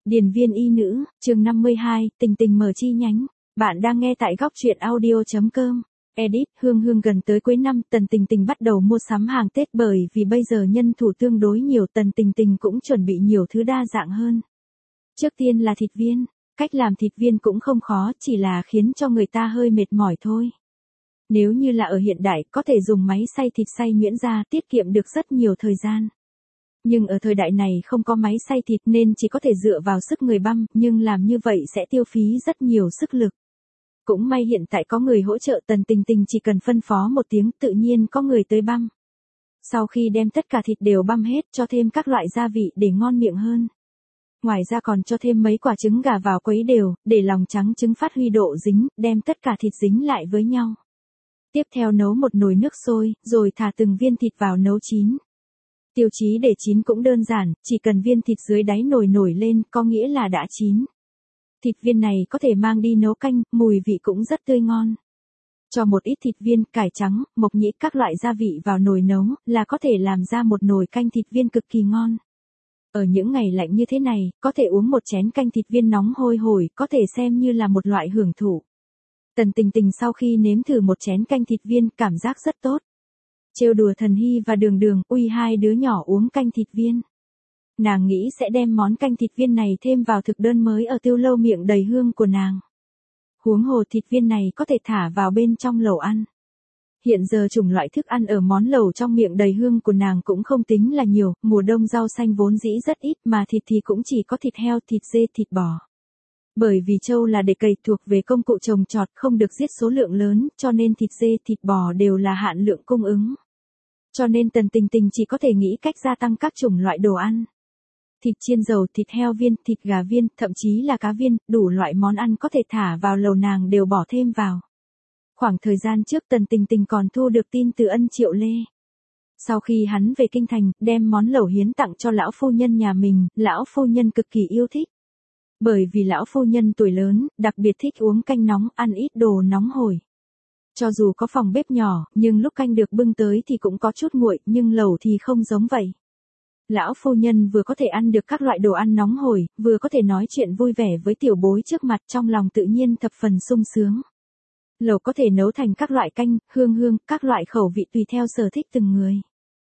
Điền viên y nữ, chương 52, tình tình mở chi nhánh. Bạn đang nghe tại góc truyện audio.com. Edit, Hương Hương gần tới cuối năm, Tần Tình Tình bắt đầu mua sắm hàng Tết bởi vì bây giờ nhân thủ tương đối nhiều, Tần Tình Tình cũng chuẩn bị nhiều thứ đa dạng hơn. Trước tiên là thịt viên, cách làm thịt viên cũng không khó, chỉ là khiến cho người ta hơi mệt mỏi thôi. Nếu như là ở hiện đại, có thể dùng máy xay thịt xay nhuyễn ra, tiết kiệm được rất nhiều thời gian. Nhưng ở thời đại này không có máy xay thịt nên chỉ có thể dựa vào sức người băm, nhưng làm như vậy sẽ tiêu phí rất nhiều sức lực. Cũng may hiện tại có người hỗ trợ, Tần Tình Tình chỉ cần phân phó một tiếng tự nhiên có người tới băm. Sau khi đem tất cả thịt đều băm hết, cho thêm các loại gia vị để ngon miệng hơn. Ngoài ra còn cho thêm mấy quả trứng gà vào quấy đều, để lòng trắng trứng phát huy độ dính, đem tất cả thịt dính lại với nhau. Tiếp theo nấu một nồi nước sôi, rồi thả từng viên thịt vào nấu chín. Tiêu chí để chín cũng đơn giản, chỉ cần viên thịt dưới đáy nồi nổi lên, có nghĩa là đã chín. Thịt viên này có thể mang đi nấu canh, mùi vị cũng rất tươi ngon. Cho một ít thịt viên, cải trắng, mộc nhĩ các loại gia vị vào nồi nấu, là có thể làm ra một nồi canh thịt viên cực kỳ ngon. Ở những ngày lạnh như thế này, có thể uống một chén canh thịt viên nóng hôi hổi, có thể xem như là một loại hưởng thụ. Tần Tình Tình sau khi nếm thử một chén canh thịt viên, cảm giác rất tốt. Trêu đùa Thần Hy và Đường Đường, uy hai đứa nhỏ uống canh thịt viên. Nàng nghĩ sẽ đem món canh thịt viên này thêm vào thực đơn mới ở Tiêu Lâu miệng đầy hương của nàng. Huống hồ thịt viên này có thể thả vào bên trong lẩu ăn. Hiện giờ chủng loại thức ăn ở món lẩu trong miệng đầy hương của nàng cũng không tính là nhiều, mùa đông rau xanh vốn dĩ rất ít mà thịt thì cũng chỉ có thịt heo, thịt dê, thịt bò. Bởi vì trâu là để cày thuộc về công cụ trồng trọt không được giết số lượng lớn, cho nên thịt dê, thịt bò đều là hạn lượng cung ứng. Cho nên Tần Tình Tình chỉ có thể nghĩ cách gia tăng các chủng loại đồ ăn. Thịt chiên dầu, thịt heo viên, thịt gà viên, thậm chí là cá viên, đủ loại món ăn có thể thả vào lẩu nàng đều bỏ thêm vào. Khoảng thời gian trước Tần Tình Tình còn thu được tin từ Ân Triệu Lê. Sau khi hắn về kinh thành, đem món lẩu hiến tặng cho lão phu nhân nhà mình, lão phu nhân cực kỳ yêu thích. Bởi vì lão phu nhân tuổi lớn, đặc biệt thích uống canh nóng, ăn ít đồ nóng hổi. Cho dù có phòng bếp nhỏ, nhưng lúc canh được bưng tới thì cũng có chút nguội, nhưng lẩu thì không giống vậy. Lão phu nhân vừa có thể ăn được các loại đồ ăn nóng hổi, vừa có thể nói chuyện vui vẻ với tiểu bối trước mặt, trong lòng tự nhiên thập phần sung sướng. Lẩu có thể nấu thành các loại canh, hương, các loại khẩu vị tùy theo sở thích từng người.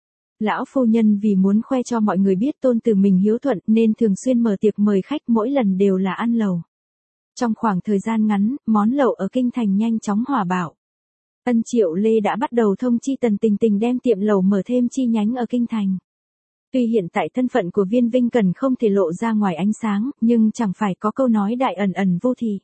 Lão phu nhân vì muốn khoe cho mọi người biết tôn tử mình hiếu thuận nên thường xuyên mở tiệc mời khách, mỗi lần đều là ăn lẩu. Trong khoảng thời gian ngắn, món lẩu ở kinh thành nhanh chóng hỏa bạo. Ân Triệu Lê đã bắt đầu thông chi Tần Tình Tình đem tiệm lẩu mở thêm chi nhánh ở kinh thành. Tuy hiện tại thân phận của Viên Vinh Cần không thể lộ ra ngoài ánh sáng, nhưng chẳng phải có câu nói đại ẩn ẩn vô thị.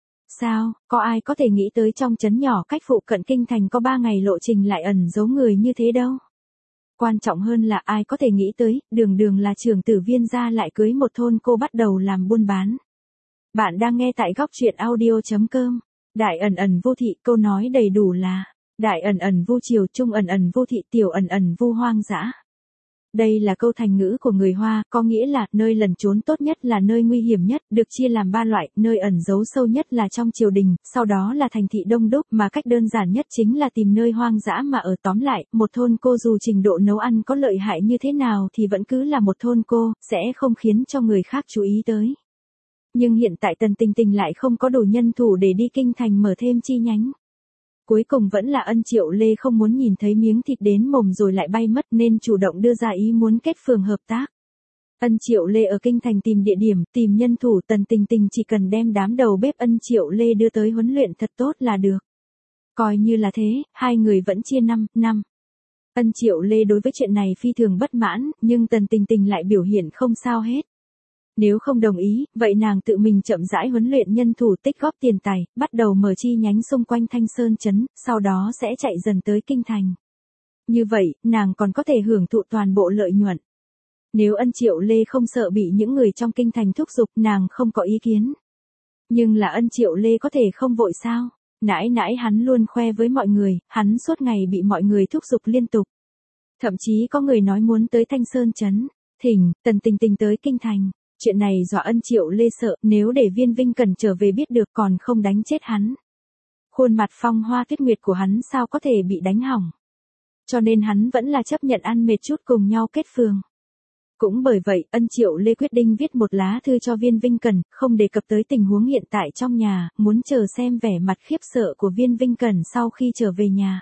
Sao, có ai có thể nghĩ tới trong trấn nhỏ cách phụ cận kinh thành có 3 ngày lộ trình lại ẩn giấu người như thế đâu. Quan trọng hơn là ai có thể nghĩ tới, Đường Đường là trưởng tử Viên gia lại cưới một thôn cô bắt đầu làm buôn bán. Bạn đang nghe tại góc truyện audio.com. Đại ẩn ẩn vô thị, câu nói đầy đủ là đại ẩn ẩn vô triều, trung ẩn ẩn vô thị, tiểu ẩn ẩn vô hoang dã. Đây là câu thành ngữ của người Hoa, có nghĩa là nơi lẩn trốn tốt nhất là nơi nguy hiểm nhất, được chia làm 3 loại, nơi ẩn giấu sâu nhất là trong triều đình, sau đó là thành thị đông đúc, mà cách đơn giản nhất chính là tìm nơi hoang dã mà ở. Tóm lại, một thôn cô dù trình độ nấu ăn có lợi hại như thế nào thì vẫn cứ là một thôn cô, sẽ không khiến cho người khác chú ý tới. Nhưng hiện tại Tần Tình Tình lại không có đủ nhân thủ để đi kinh thành mở thêm chi nhánh. Cuối cùng vẫn là Ân Triệu Lê không muốn nhìn thấy miếng thịt đến mồm rồi lại bay mất nên chủ động đưa ra ý muốn kết phường hợp tác. Ân Triệu Lê ở kinh thành tìm địa điểm, tìm nhân thủ, Tần Tình Tình chỉ cần đem đám đầu bếp Ân Triệu Lê đưa tới huấn luyện thật tốt là được. Coi như là thế, hai người vẫn chia 5 năm. Ân Triệu Lê đối với chuyện này phi thường bất mãn, nhưng Tần Tình Tình lại biểu hiện không sao hết. Nếu không đồng ý, vậy nàng tự mình chậm rãi huấn luyện nhân thủ, tích góp tiền tài, bắt đầu mở chi nhánh xung quanh Thanh Sơn trấn, sau đó sẽ chạy dần tới kinh thành. Như vậy, nàng còn có thể hưởng thụ toàn bộ lợi nhuận. Nếu Ân Triệu Lê không sợ bị những người trong kinh thành thúc giục, nàng không có ý kiến. Nhưng là Ân Triệu Lê có thể không vội sao? Nãi nãi hắn luôn khoe với mọi người, hắn suốt ngày bị mọi người thúc giục liên tục. Thậm chí có người nói muốn tới Thanh Sơn trấn, thỉnh Tần Tình Tình tới kinh thành. Chuyện này dọa Ân Triệu Lê sợ, nếu để Viên Vinh Cần trở về biết được còn không đánh chết hắn. Khuôn mặt phong hoa tuyết nguyệt của hắn sao có thể bị đánh hỏng. Cho nên hắn vẫn là chấp nhận ăn mệt chút cùng nhau kết phường. Cũng bởi vậy, Ân Triệu Lê quyết định viết một lá thư cho Viên Vinh Cần, không đề cập tới tình huống hiện tại trong nhà, muốn chờ xem vẻ mặt khiếp sợ của Viên Vinh Cần sau khi trở về nhà.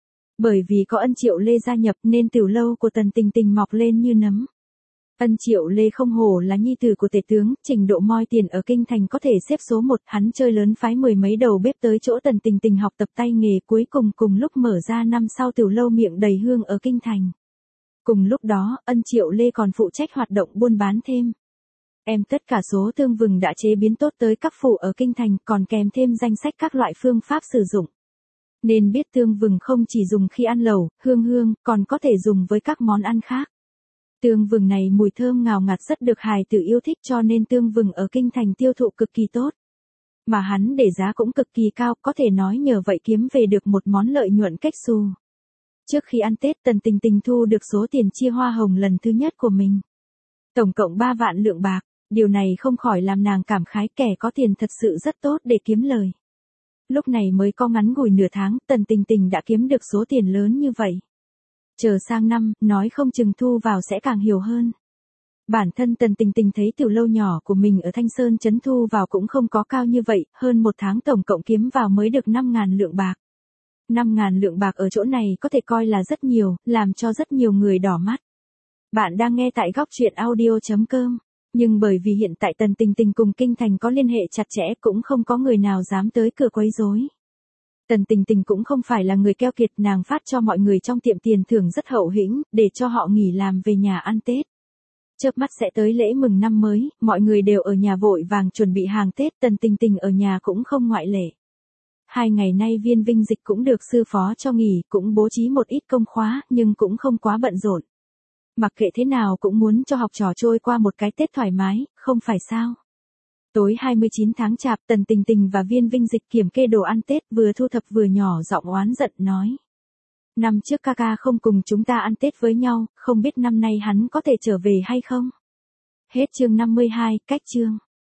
Bởi vì có Ân Triệu Lê gia nhập nên tiểu lâu của Tần Tình Tình mọc lên như nấm. Ân Triệu Lê không hổ là nhi tử của tể tướng, trình độ moi tiền ở kinh thành có thể xếp số 1, hắn chơi lớn phái 10 mấy đầu bếp tới chỗ Tần Tình Tình học tập tay nghề, cuối cùng lúc mở ra năm sau tiểu lâu miệng đầy hương ở kinh thành. Cùng lúc đó, Ân Triệu Lê còn phụ trách hoạt động buôn bán thêm. Tất cả số tương vừng đã chế biến tốt tới các phủ ở kinh thành, còn kèm thêm danh sách các loại phương pháp sử dụng. Nên biết tương vừng không chỉ dùng khi ăn lẩu, hương, còn có thể dùng với các món ăn khác. Tương vừng này mùi thơm ngào ngạt rất được hài tử yêu thích, cho nên tương vừng ở kinh thành tiêu thụ cực kỳ tốt. Mà hắn để giá cũng cực kỳ cao, có thể nói nhờ vậy kiếm về được một món lợi nhuận cách xù. Trước khi ăn Tết, Tần Tình Tình thu được số tiền chia hoa hồng lần thứ nhất của mình. Tổng cộng 3 vạn lượng bạc, điều này không khỏi làm nàng cảm khái, kẻ có tiền thật sự rất tốt để kiếm lời. Lúc này mới có ngắn ngủi nửa tháng, Tần Tình Tình đã kiếm được số tiền lớn như vậy. Chờ sang năm, nói không chừng thu vào sẽ càng nhiều hơn. Bản thân Tần Tình Tình thấy tiểu lâu nhỏ của mình ở Thanh Sơn trấn thu vào cũng không có cao như vậy, hơn một tháng tổng cộng kiếm vào mới được 5.000 lượng bạc. 5.000 lượng bạc ở chỗ này có thể coi là rất nhiều, làm cho rất nhiều người đỏ mắt. Bạn đang nghe tại góc truyện audio.com, nhưng bởi vì hiện tại Tần Tình Tình cùng kinh thành có liên hệ chặt chẽ, cũng không có người nào dám tới cửa quấy rối. Tần Tình Tình cũng không phải là người keo kiệt, nàng phát cho mọi người trong tiệm tiền thưởng rất hậu hĩnh, để cho họ nghỉ làm về nhà ăn Tết. Chớp mắt sẽ tới lễ mừng năm mới, mọi người đều ở nhà vội vàng chuẩn bị hàng Tết, Tần Tình Tình ở nhà cũng không ngoại lệ. 2 ngày nay Viên Vinh Dịch cũng được sư phó cho nghỉ, cũng bố trí một ít công khóa, nhưng cũng không quá bận rộn. Mặc kệ thế nào cũng muốn cho học trò trôi qua một cái Tết thoải mái, không phải sao? Tối 29 tháng Chạp, Tần Tình Tình và Viên Vinh Dịch kiểm kê đồ ăn Tết, vừa thu thập vừa nhỏ giọng oán giận nói. Năm trước ca không cùng chúng ta ăn Tết với nhau, không biết năm nay hắn có thể trở về hay không? Hết chương 52, cách chương.